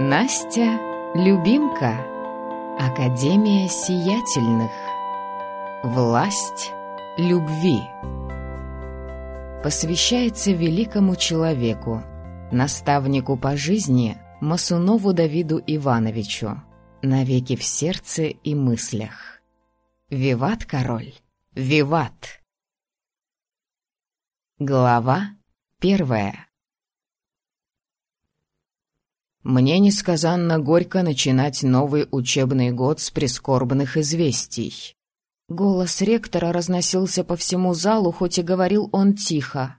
Настя – любимка. Академия сиятельных. Власть любви. Посвящается великому человеку, наставнику по жизни Мосунову Давиду Ивановичу, навеки в сердце и мыслях. Виват, король! Виват! Глава 1. Мне несказанно горько начинать новый учебный год с прискорбных известий. Голос ректора разносился по всему залу, хоть и говорил он тихо.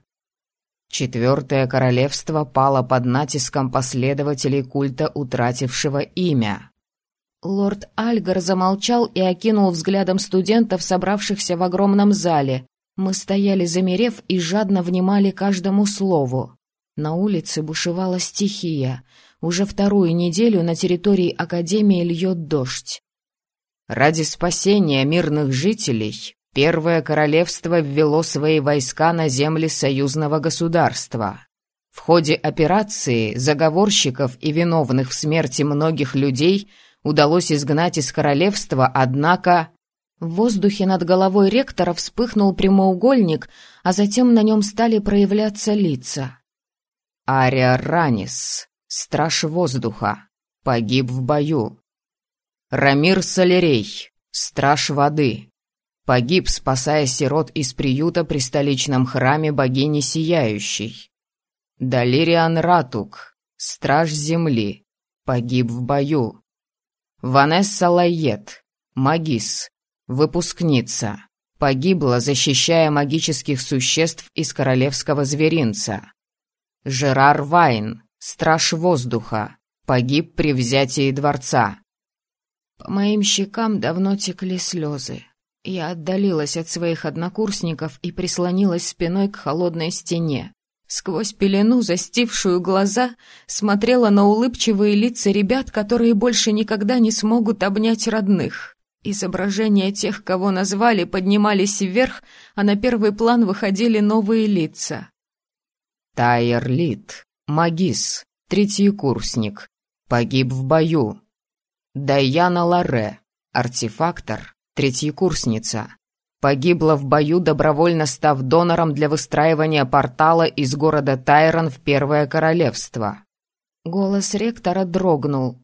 4 королевство пало под натиском последователей культа, утратившего имя. Лорд Альгар замолчал и окинул взглядом студентов, собравшихся в огромном зале. Мы стояли замерев и жадно внимали каждому слову. На улице бушевала стихия. Уже 2-ю неделю на территории Академии льет дождь. Ради спасения мирных жителей Первое Королевство ввело свои войска на земли союзного государства. В ходе операции заговорщиков и виновных в смерти многих людей удалось изгнать из королевства, однако... В воздухе над головой ректора вспыхнул прямоугольник, а затем на нем стали проявляться лица. Ария Ранис, страж воздуха, погиб в бою. Рамир Солерей, страж воды, погиб, спасая сирот из приюта при столичном храме богини Сияющей. Далириан Ратук, страж земли, погиб в бою. Ванесса Лайет, магис, выпускница, погибла, защищая магических существ из королевского зверинца. Жерар Вайн, страж воздуха, погиб при взятии дворца. По моим щекам давно текли слезы. Я отдалилась от своих однокурсников и прислонилась спиной к холодной стене. Сквозь пелену, застившую глаза, смотрела на улыбчивые лица ребят, которые больше никогда не смогут обнять родных. Изображения тех, кого назвали, поднимались вверх, а на первый план выходили новые лица. Тайер Лид, магис, 3-й курсник, погиб в бою. Даяна Ларе, артефактор, 3-я курсница, погибла в бою, добровольно став донором для выстраивания портала из города Тайрон в Первое Королевство. Голос ректора дрогнул.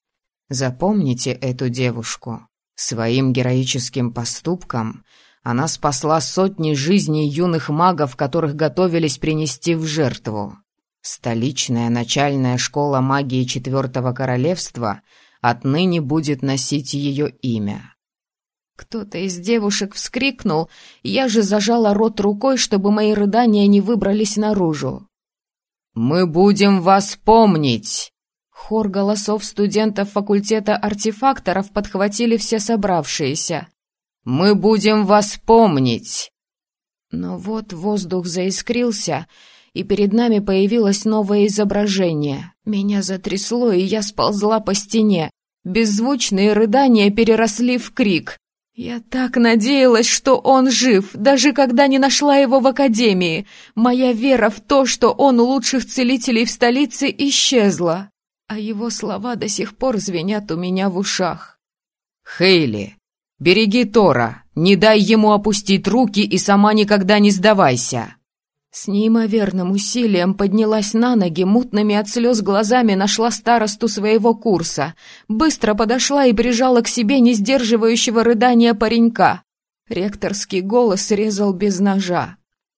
Запомните эту девушку. Своим героическим поступком она спасла сотни жизней юных магов, которых готовились принести в жертву. Столичная начальная школа магии 4-го королевства отныне будет носить ее имя. Кто-то из девушек вскрикнул, я же зажала рот рукой, чтобы мои рыдания не выбрались наружу. «Мы будем вас помнить!» Хор голосов студентов факультета артефакторов подхватили все собравшиеся. «Мы будем вас помнить!» Но вот воздух заискрился, и перед нами появилось новое изображение. Меня затрясло, и я сползла по стене. Беззвучные рыдания переросли в крик. Я так надеялась, что он жив, даже когда не нашла его в академии. Моя вера в то, что он у лучших целителей в столице, исчезла. А его слова до сих пор звенят у меня в ушах. «Хейли, береги Тора, не дай ему опустить руки и сама никогда не сдавайся!» С неимоверным усилием поднялась на ноги, мутными от слез глазами нашла старосту своего курса, быстро подошла и прижала к себе не сдерживающего рыдания паренька. Ректорский голос резал без ножа.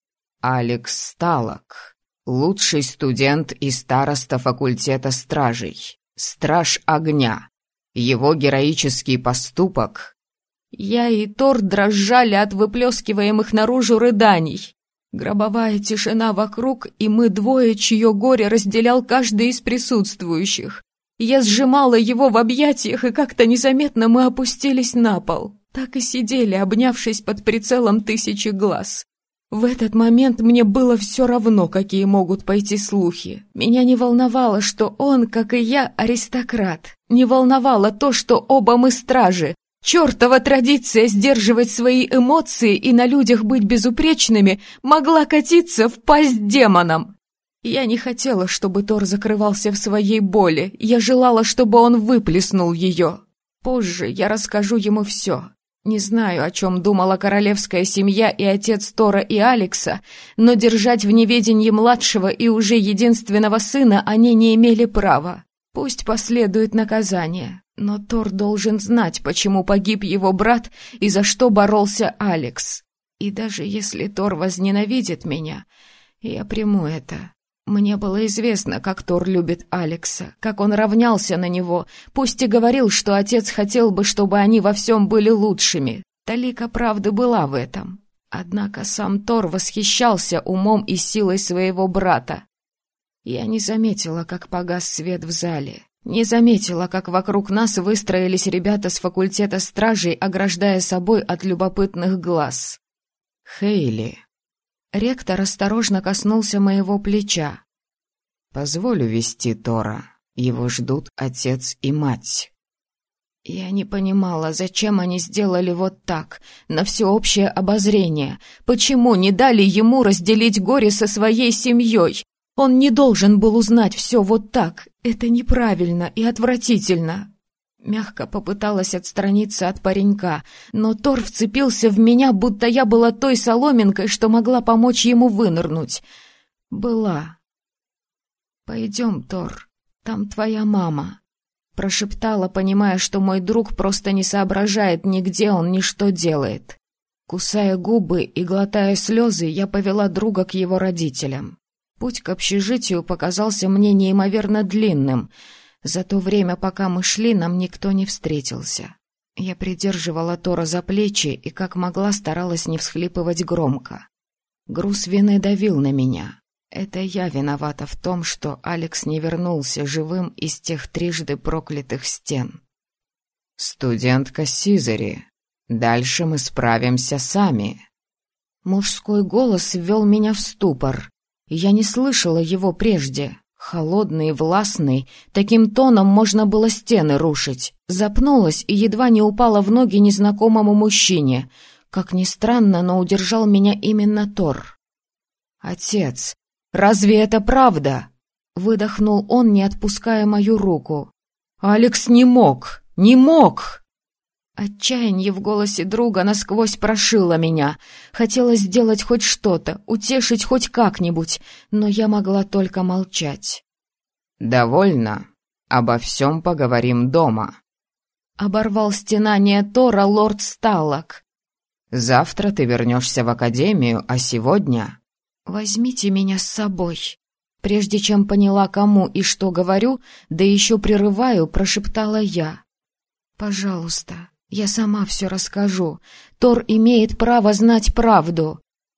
«Алекс Сталок, лучший студент и староста факультета стражей, страж огня. Его героический поступок...» Я и Тор дрожали от выплескиваемых наружу рыданий. Гробовая тишина вокруг, и мы двое, чье горе разделял каждый из присутствующих. Я сжимала его в объятиях, и как-то незаметно мы опустились на пол. Так и сидели, обнявшись под прицелом 1000 глаз. В этот момент мне было все равно, какие могут пойти слухи. Меня не волновало, что он, как и я, аристократ. Не волновало то, что оба мы стражи. Чёртова традиция сдерживать свои эмоции и на людях быть безупречными могла катиться в пасть демонам. Я не хотела, чтобы Тор закрывался в своей боли. Я желала, чтобы он выплеснул ее. Позже я расскажу ему все. Не знаю, о чем думала королевская семья и отец Тора и Алекса, но держать в неведении младшего и уже единственного сына они не имели права. Пусть последует наказание, но Тор должен знать, почему погиб его брат и за что боролся Алекс. И даже если Тор возненавидит меня, я приму это. Мне было известно, как Тор любит Алекса, как он равнялся на него, пусть и говорил, что отец хотел бы, чтобы они во всем были лучшими. Талика правды была в этом. Однако сам Тор восхищался умом и силой своего брата. Я не заметила, как погас свет в зале. Не заметила, как вокруг нас выстроились ребята с факультета стражей, ограждая собой от любопытных глаз. «Хейли». Ректор осторожно коснулся моего плеча. «Позволю вести Тора. Его ждут отец и мать». Я не понимала, зачем они сделали вот так, на всеобщее обозрение. Почему не дали ему разделить горе со своей семьей? Он не должен был узнать все вот так. Это неправильно и отвратительно. Мягко попыталась отстраниться от паренька, но Тор вцепился в меня, будто я была той соломинкой, что могла помочь ему вынырнуть. Была. «Пойдем, Тор, там твоя мама», — прошептала, понимая, что мой друг просто не соображает ни где он, ни что делает. Кусая губы и глотая слезы, я повела друга к его родителям. Путь к общежитию показался мне неимоверно длинным. За то время, пока мы шли, нам никто не встретился. Я придерживала Тора за плечи и, как могла, старалась не всхлипывать громко. Груз вины давил на меня. Это я виновата в том, что Алекс не вернулся живым из тех трижды проклятых стен. «Студентка Сизари, дальше мы справимся сами». Мужской голос ввел меня в ступор. Я не слышала его прежде. Холодный и властный, таким тоном можно было стены рушить. Запнулась и едва не упала в ноги незнакомому мужчине. Как ни странно, но удержал меня именно Тор. «Отец, разве это правда?» — выдохнул он, не отпуская мою руку. «Алекс не мог! Не мог!» Отчаяние в голосе друга насквозь прошило меня. Хотелось сделать хоть что-то, утешить хоть как-нибудь, но я могла только молчать. «Довольно. Обо всем поговорим дома». Оборвал стенание Тора лорд Сталлок. «Завтра ты вернешься в академию, а сегодня...» «Возьмите меня с собой». Прежде чем поняла, кому и что говорю, да еще прерываю, прошептала я. «Пожалуйста». Я сама все расскажу. Тор имеет право знать правду.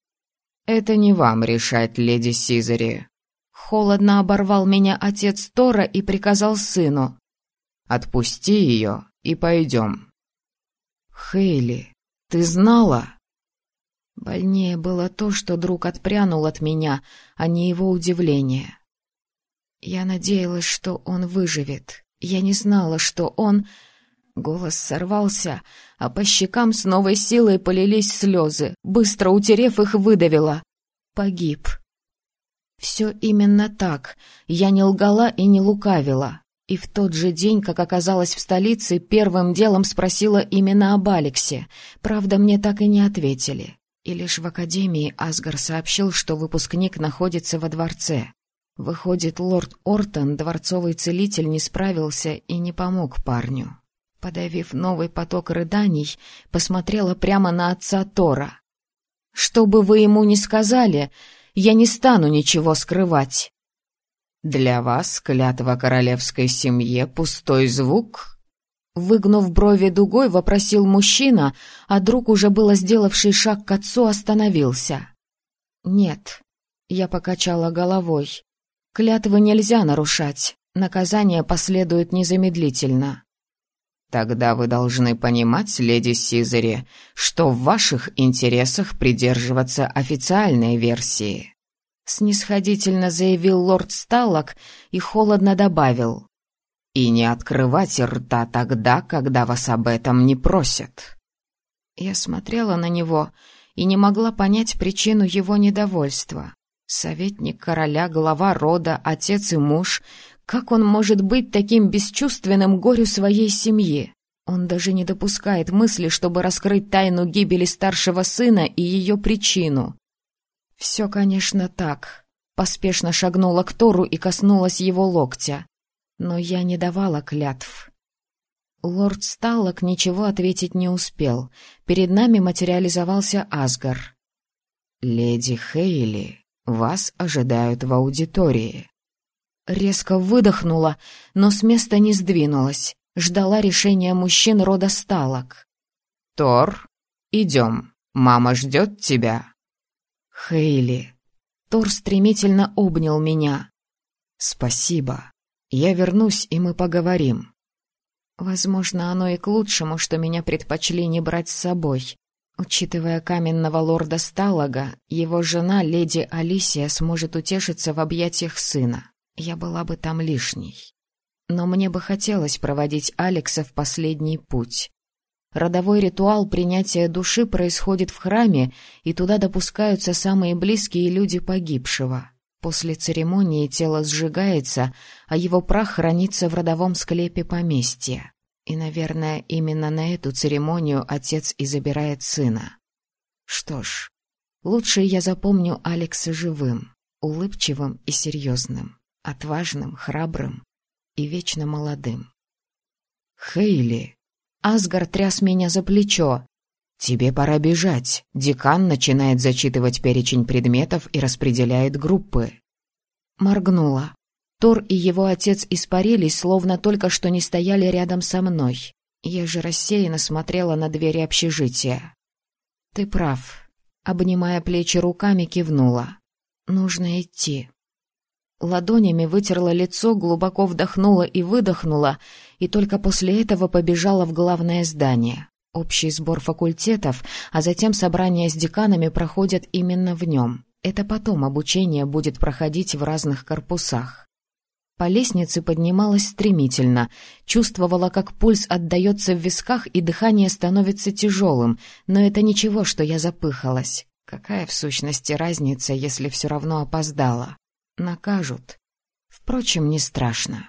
Это не вам решать, леди Сизари. Холодно оборвал меня отец Тора и приказал сыну. Отпусти ее и пойдем. Хейли, ты знала? Больнее было то, что друг отпрянул от меня, а не его удивление. Я надеялась, что он выживет. Я не знала, что он... Голос сорвался, а по щекам с новой силой полились слезы. Быстро утерев их, выдавила. Погиб. Все именно так. Я не лгала и не лукавила. И в тот же день, как оказалась в столице, первым делом спросила именно об Алексе. Правда, мне так и не ответили. И лишь в академии Асгар сообщил, что выпускник находится во дворце. Выходит, лорд Ортон, дворцовый целитель, не справился и не помог парню. Подавив новый поток рыданий, посмотрела прямо на отца Тора. «Что бы вы ему ни сказали, я не стану ничего скрывать». «Для вас клятва королевской семье — пустой звук?» Выгнув брови дугой, вопросил мужчина, а друг, уже было сделавший шаг к отцу, остановился. «Нет», — я покачала головой, — «клятвы нельзя нарушать, наказание последует незамедлительно». «Тогда вы должны понимать, леди Сизари, что в ваших интересах придерживаться официальной версии», — снисходительно заявил лорд Сталлок и холодно добавил. «И не открывать рта тогда, когда вас об этом не просят». Я смотрела на него и не могла понять причину его недовольства. Советник короля, глава рода, отец и муж. Как он может быть таким бесчувственным горю своей семьи? Он даже не допускает мысли, чтобы раскрыть тайну гибели старшего сына и ее причину. Все, конечно, так. Поспешно шагнула к Тору и коснулась его локтя. Но я не давала клятв. Лорд Сталлок ничего ответить не успел. Перед нами материализовался Асгар. «Леди Хейли, вас ожидают в аудитории». Резко выдохнула, но с места не сдвинулась. Ждала решения мужчин рода Сталлок. «Тор, идем. Мама ждет тебя». «Хейли». Тор стремительно обнял меня. «Спасибо. Я вернусь, и мы поговорим». Возможно, оно и к лучшему, что меня предпочли не брать с собой. Учитывая каменного лорда Сталлога, его жена, леди Алисия, сможет утешиться в объятиях сына. Я была бы там лишней. Но мне бы хотелось проводить Алекса в последний путь. Родовой ритуал принятия души происходит в храме, и туда допускаются самые близкие люди погибшего. После церемонии тело сжигается, а его прах хранится в родовом склепе поместья. И, наверное, именно на эту церемонию отец и забирает сына. Что ж, лучше я запомню Алекса живым, улыбчивым и серьезным, отважным, храбрым и вечно молодым. «Хейли!» Асгар тряс меня за плечо. «Тебе пора бежать. Декан начинает зачитывать перечень предметов и распределяет группы». Моргнула. Тор и его отец испарились, словно только что не стояли рядом со мной. Я же рассеянно смотрела на двери общежития. «Ты прав». Обнимая плечи руками, кивнула. «Нужно идти». Ладонями вытерла лицо, глубоко вдохнула и выдохнула, и только после этого побежала в главное здание. Общий сбор факультетов, а затем собрания с деканами проходят именно в нем. Это потом обучение будет проходить в разных корпусах. По лестнице поднималась стремительно, чувствовала, как пульс отдается в висках и дыхание становится тяжелым, но это ничего, что я запыхалась. Какая в сущности разница, если все равно опоздала? Накажут. Впрочем, не страшно.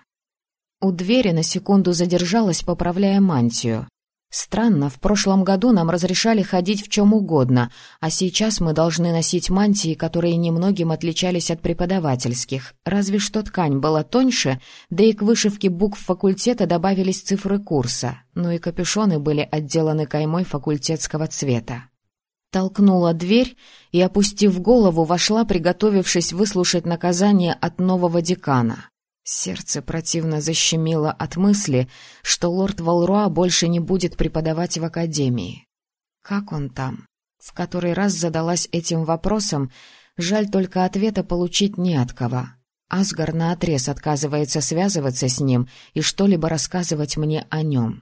У двери на секунду задержалась, поправляя мантию. Странно, в прошлом году нам разрешали ходить в чем угодно, а сейчас мы должны носить мантии, которые немногим отличались от преподавательских, разве что ткань была тоньше, да и к вышивке букв факультета добавились цифры курса, ну и капюшоны были отделаны каймой факультетского цвета. Толкнула дверь и, опустив голову, вошла, приготовившись выслушать наказание от нового декана. Сердце противно защемило от мысли, что лорд Валруа больше не будет преподавать в академии. Как он там? В который раз задалась этим вопросом, жаль, только ответа получить не от кого. Асгар наотрез отказывается связываться с ним и что-либо рассказывать мне о нем.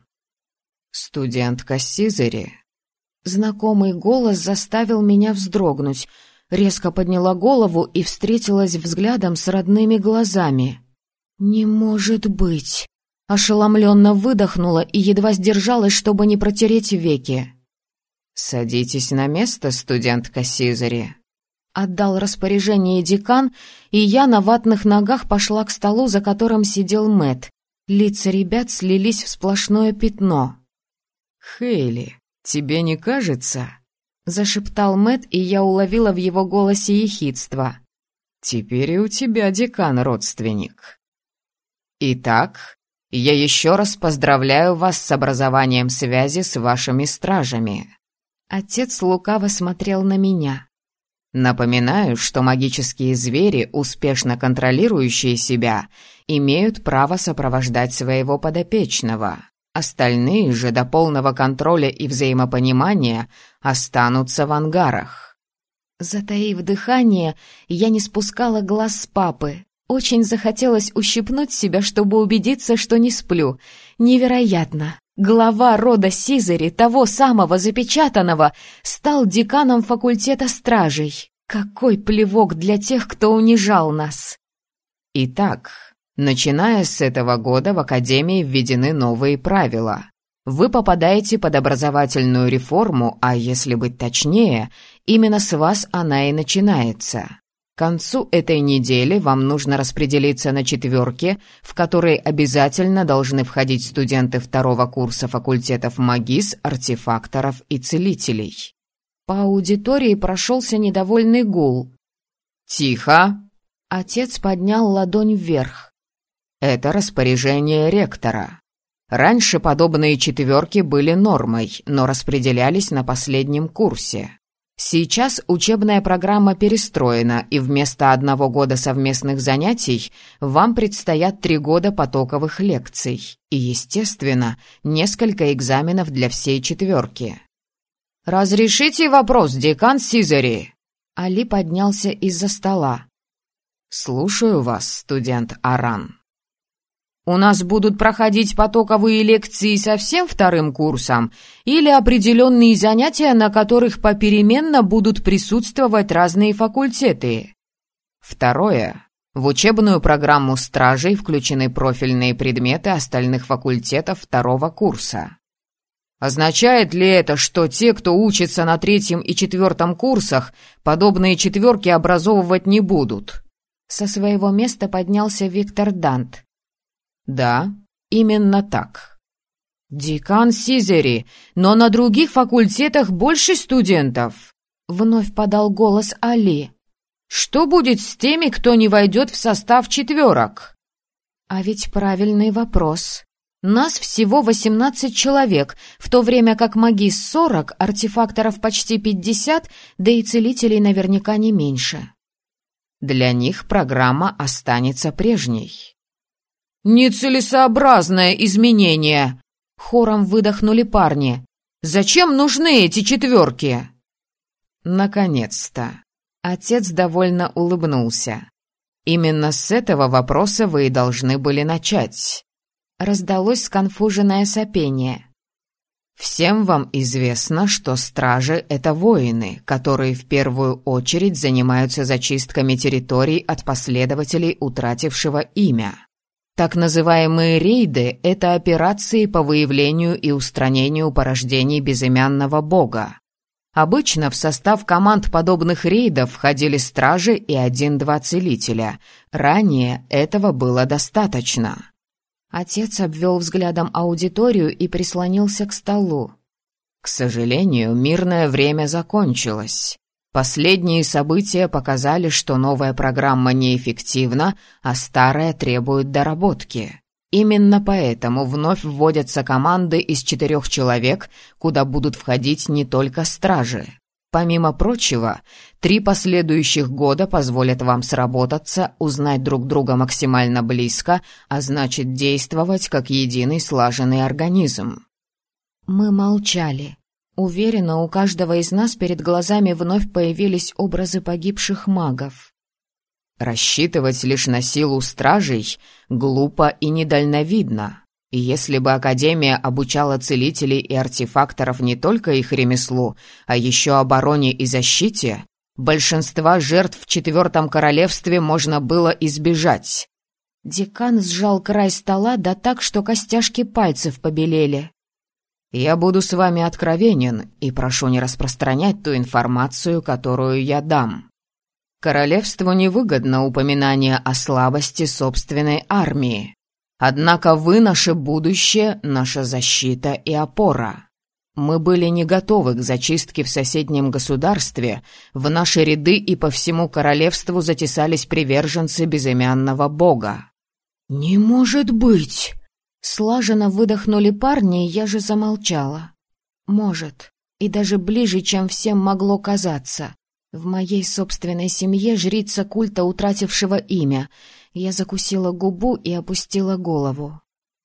«Студентка Сизери». Знакомый голос заставил меня вздрогнуть. Резко подняла голову и встретилась взглядом с родными глазами. «Не может быть!» Ошеломленно выдохнула и едва сдержалась, чтобы не протереть веки. «Садитесь на место, студентка Сизери». Отдал распоряжение декан, и я на ватных ногах пошла к столу, за которым сидел Мэтт. Лица ребят слились в сплошное пятно. «Хейли, тебе не кажется?» — зашептал Мэтт, и я уловила в его голосе ехидство. «Теперь и у тебя декан родственник». «Итак, я еще раз поздравляю вас с образованием связи с вашими стражами». Отец лукаво смотрел на меня. «Напоминаю, что магические звери, успешно контролирующие себя, имеют право сопровождать своего подопечного. Остальные же до полного контроля и взаимопонимания останутся в ангарах». Затаив дыхание, я не спускала глаз с папы. Очень захотелось ущипнуть себя, чтобы убедиться, что не сплю. Невероятно! Глава рода Сизери, того самого запечатанного, стал деканом факультета стражей. Какой плевок для тех, кто унижал нас! Итак, начиная с этого года в Академии введены новые правила. Вы попадаете под образовательную реформу, а если быть точнее, именно с вас она и начинается. К концу этой недели вам нужно распределиться на четверки, в которые обязательно должны входить студенты второго курса факультетов магис, артефакторов и целителей». По аудитории прошелся недовольный гул. «Тихо!» Отец поднял ладонь вверх. «Это распоряжение ректора. Раньше подобные четверки были нормой, но распределялись на последнем курсе. Сейчас учебная программа перестроена, и вместо 1 года совместных занятий вам предстоят 3 года потоковых лекций и, естественно, несколько экзаменов для всей четверки». «Разрешите вопрос, декан Сизери?» Али поднялся из-за стола. «Слушаю вас, студент Аран». «У нас будут проходить потоковые лекции со всем вторым курсом или определенные занятия, на которых попеременно будут присутствовать разные факультеты?» «Второе. В учебную программу стражей включены профильные предметы остальных факультетов второго курса». «Означает ли это, что те, кто учится на 3-м и 4-м курсах, подобные четверки образовывать не будут?» Со своего места поднялся Виктор Дант. «Да, именно так». «Декан Сизери, но на других факультетах больше студентов», — вновь подал голос Али. «Что будет с теми, кто не войдет в состав четверок?» «А ведь правильный вопрос. Нас всего 18 человек, в то время как магис 40, артефакторов почти 50, да и целителей наверняка не меньше». «Для них программа останется прежней». «Нецелесообразное изменение!» — хором выдохнули парни. «Зачем нужны эти четверки?» «Наконец-то!» — отец довольно улыбнулся. «Именно с этого вопроса вы и должны были начать». Раздалось сконфуженное сопение. «Всем вам известно, что стражи — это воины, которые в первую очередь занимаются зачистками территорий от последователей утратившего имя. Так называемые рейды — это операции по выявлению и устранению порождений безымянного бога. Обычно в состав команд подобных рейдов входили стражи и 1-2 целителя. Ранее этого было достаточно». Отец обвел взглядом аудиторию и прислонился к столу. «К сожалению, мирное время закончилось. Последние события показали, что новая программа неэффективна, а старая требует доработки. Именно поэтому вновь вводятся команды из 4 человек, куда будут входить не только стражи. Помимо прочего, 3 последующих года позволят вам сработаться, узнать друг друга максимально близко, а значит действовать как единый слаженный организм». Мы молчали. Уверена, у каждого из нас перед глазами вновь появились образы погибших магов. «Рассчитывать лишь на силу стражей глупо и недальновидно. И если бы Академия обучала целителей и артефакторов не только их ремеслу, а еще обороне и защите, большинства жертв в 4-м королевстве можно было избежать». Декан сжал край стола, да так, что костяшки пальцев побелели. «Я буду с вами откровенен и прошу не распространять ту информацию, которую я дам. Королевству невыгодно упоминание о слабости собственной армии. Однако вы наше будущее, наша защита и опора. Мы были не готовы к зачистке в соседнем государстве, в наши ряды и по всему королевству затесались приверженцы безымянного бога». «Не может быть!» Слаженно выдохнули парни, и я же замолчала. «Может, и даже ближе, чем всем могло казаться. В моей собственной семье жрица культа, утратившего имя. Я закусила губу и опустила голову».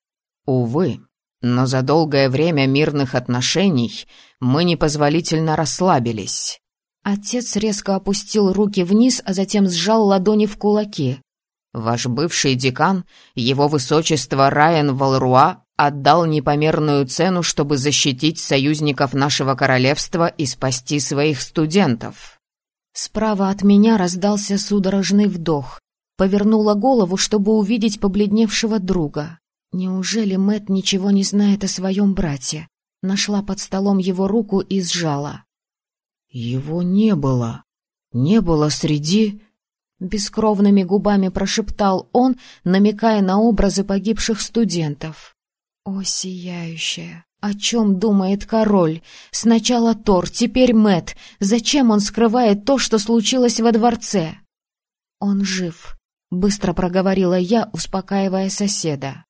«Увы, но за долгое время мирных отношений мы непозволительно расслабились». Отец резко опустил руки вниз, а затем сжал ладони в кулаки. «Ваш бывший декан, его высочество Райан Валруа, отдал непомерную цену, чтобы защитить союзников нашего королевства и спасти своих студентов». Справа от меня раздался судорожный вдох. Повернула голову, чтобы увидеть побледневшего друга. Неужели Мэтт ничего не знает о своем брате? Нашла под столом его руку и сжала. «Его не было. Не было среди...» Бескровными губами прошептал он, намекая на образы погибших студентов. О, сияющая! О чем думает король? Сначала Тор, теперь Мэтт. Зачем он скрывает то, что случилось во дворце? Он жив, быстро проговорила я, успокаивая соседа.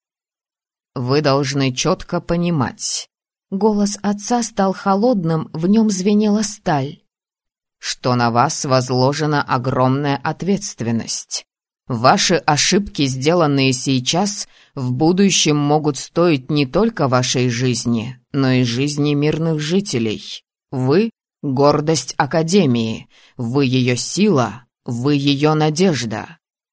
Вы должны четко понимать. Голос отца стал холодным, в нем звенела сталь. Что на вас возложена огромная ответственность. Ваши ошибки, сделанные сейчас, в будущем могут стоить не только вашей жизни, но и жизни мирных жителей. Вы — гордость Академии, вы ее сила, вы ее надежда.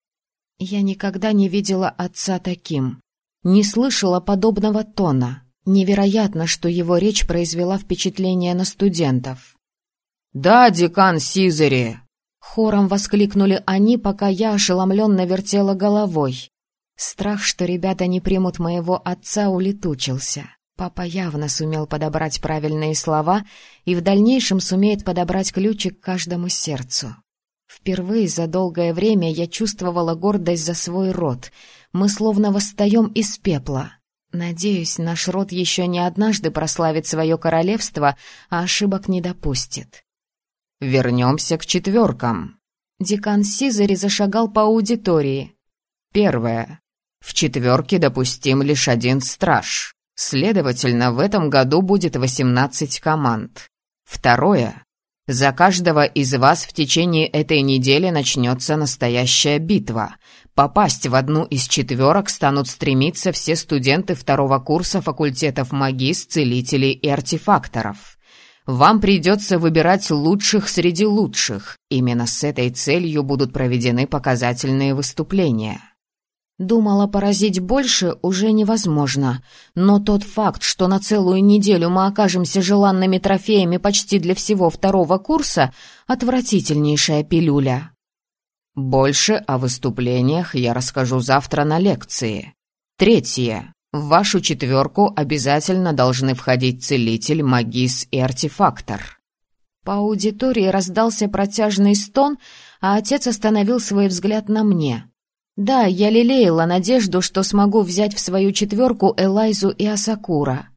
Я никогда не видела отца таким, не слышала подобного тона. Невероятно, что его речь произвела впечатление на студентов. «Да, декан Сизери!» Хором воскликнули они, пока я ошеломленно вертела головой. Страх, что ребята не примут моего отца, улетучился. Папа явно сумел подобрать правильные слова и в дальнейшем сумеет подобрать ключик к каждому сердцу. Впервые за долгое время я чувствовала гордость за свой род. Мы словно восстаем из пепла. Надеюсь, наш род еще не однажды прославит свое королевство, а ошибок не допустит. Вернемся к четверкам. Декан Сизери зашагал по аудитории. Первое. В четверке допустим лишь один страж. Следовательно, в этом году будет 18 команд. Второе. За каждого из вас в течение этой недели начнется настоящая битва. Попасть в одну из четверок станут стремиться все студенты второго курса факультетов магис, целителей и артефакторов. Вам придется выбирать лучших среди лучших. Именно с этой целью будут проведены показательные выступления. Думала, поразить больше уже невозможно, но тот факт, что на целую неделю мы окажемся желанными трофеями почти для всего второго курса, отвратительнейшая пилюля. Больше о выступлениях я расскажу завтра на лекции. Третье. В вашу четверку обязательно должны входить целитель, магис и артефактор. По аудитории раздался протяжный стон, а отец остановил свой взгляд на мне. Да, я лелеяла надежду, что смогу взять в свою четверку Элайзу и Асакура.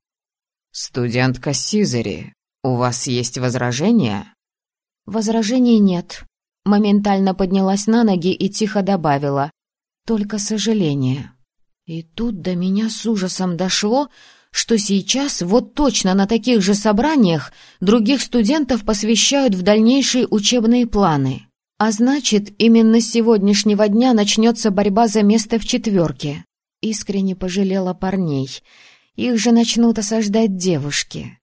«Студентка Сизери, у вас есть возражения?» «Возражений нет». Моментально поднялась на ноги и тихо добавила. «Только сожаление». И тут до меня с ужасом дошло, что сейчас, вот точно на таких же собраниях, других студентов посвящают в дальнейшие учебные планы. А значит, именно с сегодняшнего дня начнется борьба за место в четверке. Искренне пожалела парней. Их же начнут осаждать девушки.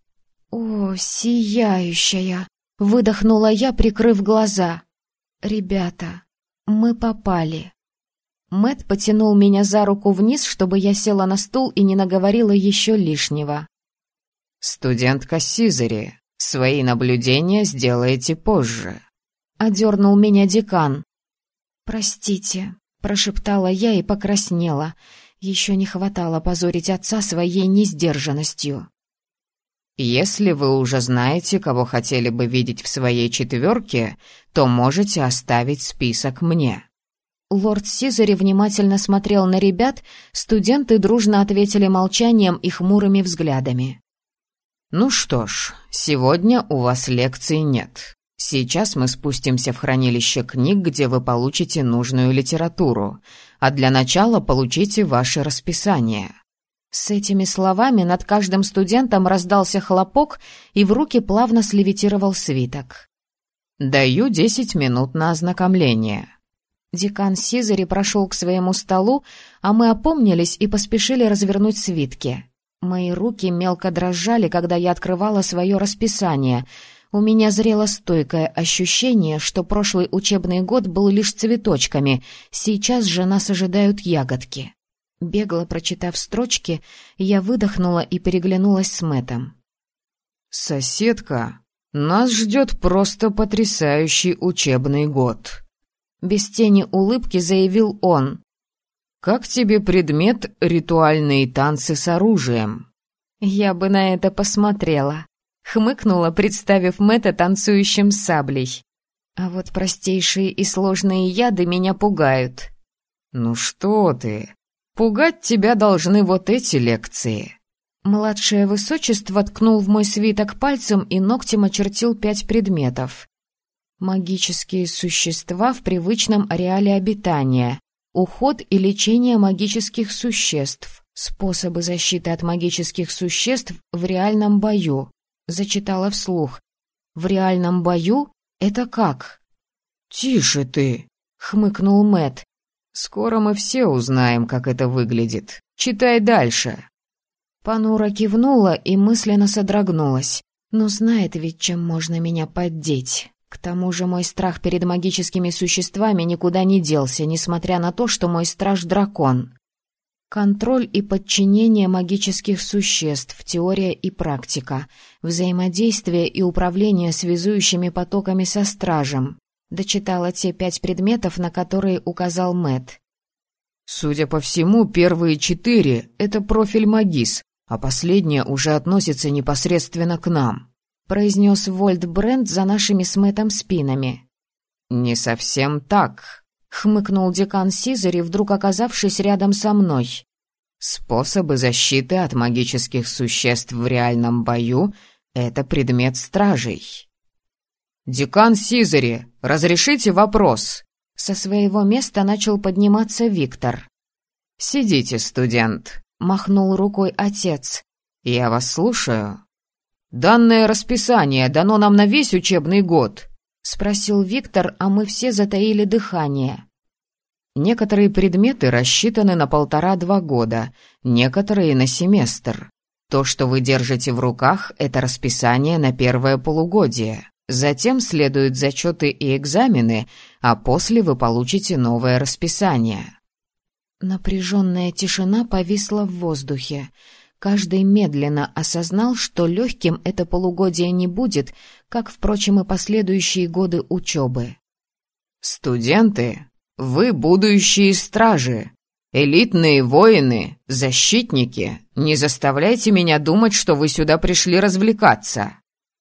«О, сияющая!» — выдохнула я, прикрыв глаза. «Ребята, мы попали». Мэтт потянул меня за руку вниз, чтобы я села на стул и не наговорила еще лишнего. «Студентка Сизери, свои наблюдения сделаете позже». Одернул меня декан. «Простите», — прошептала я и покраснела. Еще не хватало позорить отца своей несдержанностью. «Если вы уже знаете, кого хотели бы видеть в своей четверке, то можете оставить список мне». Лорд Сизери внимательно смотрел на ребят, студенты дружно ответили молчанием и хмурыми взглядами. «Ну что ж, сегодня у вас лекций нет. Сейчас мы спустимся в хранилище книг, где вы получите нужную литературу, а для начала получите ваше расписание». С этими словами над каждым студентом раздался хлопок, и в руки плавно слевитировал свиток. «Даю 10 минут на ознакомление». Декан Сизери прошел к своему столу, а мы опомнились и поспешили развернуть свитки. Мои руки мелко дрожали, когда я открывала свое расписание. У меня зрело стойкое ощущение, что прошлый учебный год был лишь цветочками, сейчас же нас ожидают ягодки. Бегло прочитав строчки, я выдохнула и переглянулась с Мэттом. «Соседка, нас ждет просто потрясающий учебный год», — без тени улыбки заявил он. «Как тебе предмет «Ритуальные танцы с оружием»?» «Я бы на это посмотрела», — хмыкнула, представив Мэтта танцующим с саблей. А вот простейшие и сложные яды меня пугают. Ну что ты? Пугать тебя должны вот эти лекции. Младшее высочество ткнул в мой свиток пальцем и ногтем очертил 5 предметов. Магические существа в привычном ареале обитания. Уход и лечение магических существ. Способы защиты от магических существ в реальном бою. Зачитала вслух. В реальном бою? Это как? Тише ты, хмыкнул Мэтт. Скоро мы все узнаем, как это выглядит. Читай дальше. Понуро кивнула и мысленно содрогнулась. Но знает ведь, чем можно меня поддеть. К тому же мой страх перед магическими существами никуда не делся, несмотря на то, что мой страж — дракон. Контроль и подчинение магических существ, теория и практика, взаимодействие и управление связующими потоками со стражем. Дочитала те 5 предметов, на которые указал Мэтт. Судя по всему, первые 4 — это профиль магис, а последнее уже относится непосредственно к нам, произнес Вольт Брент за нашими с Мэттом спинами. Не совсем так, хмыкнул декан Сизари, вдруг оказавшись рядом со мной. Способы защиты от магических существ в реальном бою — это предмет стражей. «Декан Сизари, разрешите вопрос?» Со своего места начал подниматься Виктор. «Сидите, студент», — махнул рукой отец. «Я вас слушаю». «Данное расписание дано нам на весь учебный год?» — спросил Виктор, а мы все затаили дыхание. «Некоторые предметы рассчитаны на 1,5-2 года, некоторые на семестр. То, что вы держите в руках, это расписание на первое полугодие. Затем следуют зачеты и экзамены, а после вы получите новое расписание». Напряженная тишина повисла в воздухе. Каждый медленно осознал, что легким это полугодие не будет, как, впрочем, и последующие годы учебы. «Студенты, вы будущие стражи, элитные воины, защитники. Не заставляйте меня думать, что вы сюда пришли развлекаться».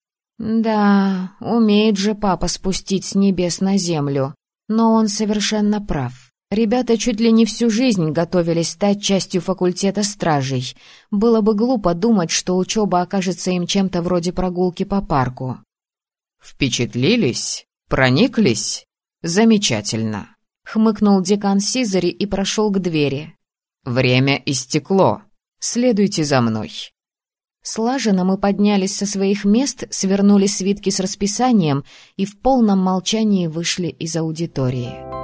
Да, умеет же папа спустить с небес на землю, но он совершенно прав. Ребята чуть ли не всю жизнь готовились стать частью факультета стражей. Было бы глупо думать, что учеба окажется им чем-то вроде прогулки по парку. «Впечатлились? Прониклись? Замечательно!» — хмыкнул декан Сизари и прошел к двери. «Время истекло. Следуйте за мной». Слаженно мы поднялись со своих мест, свернули свитки с расписанием и в полном молчании вышли из аудитории.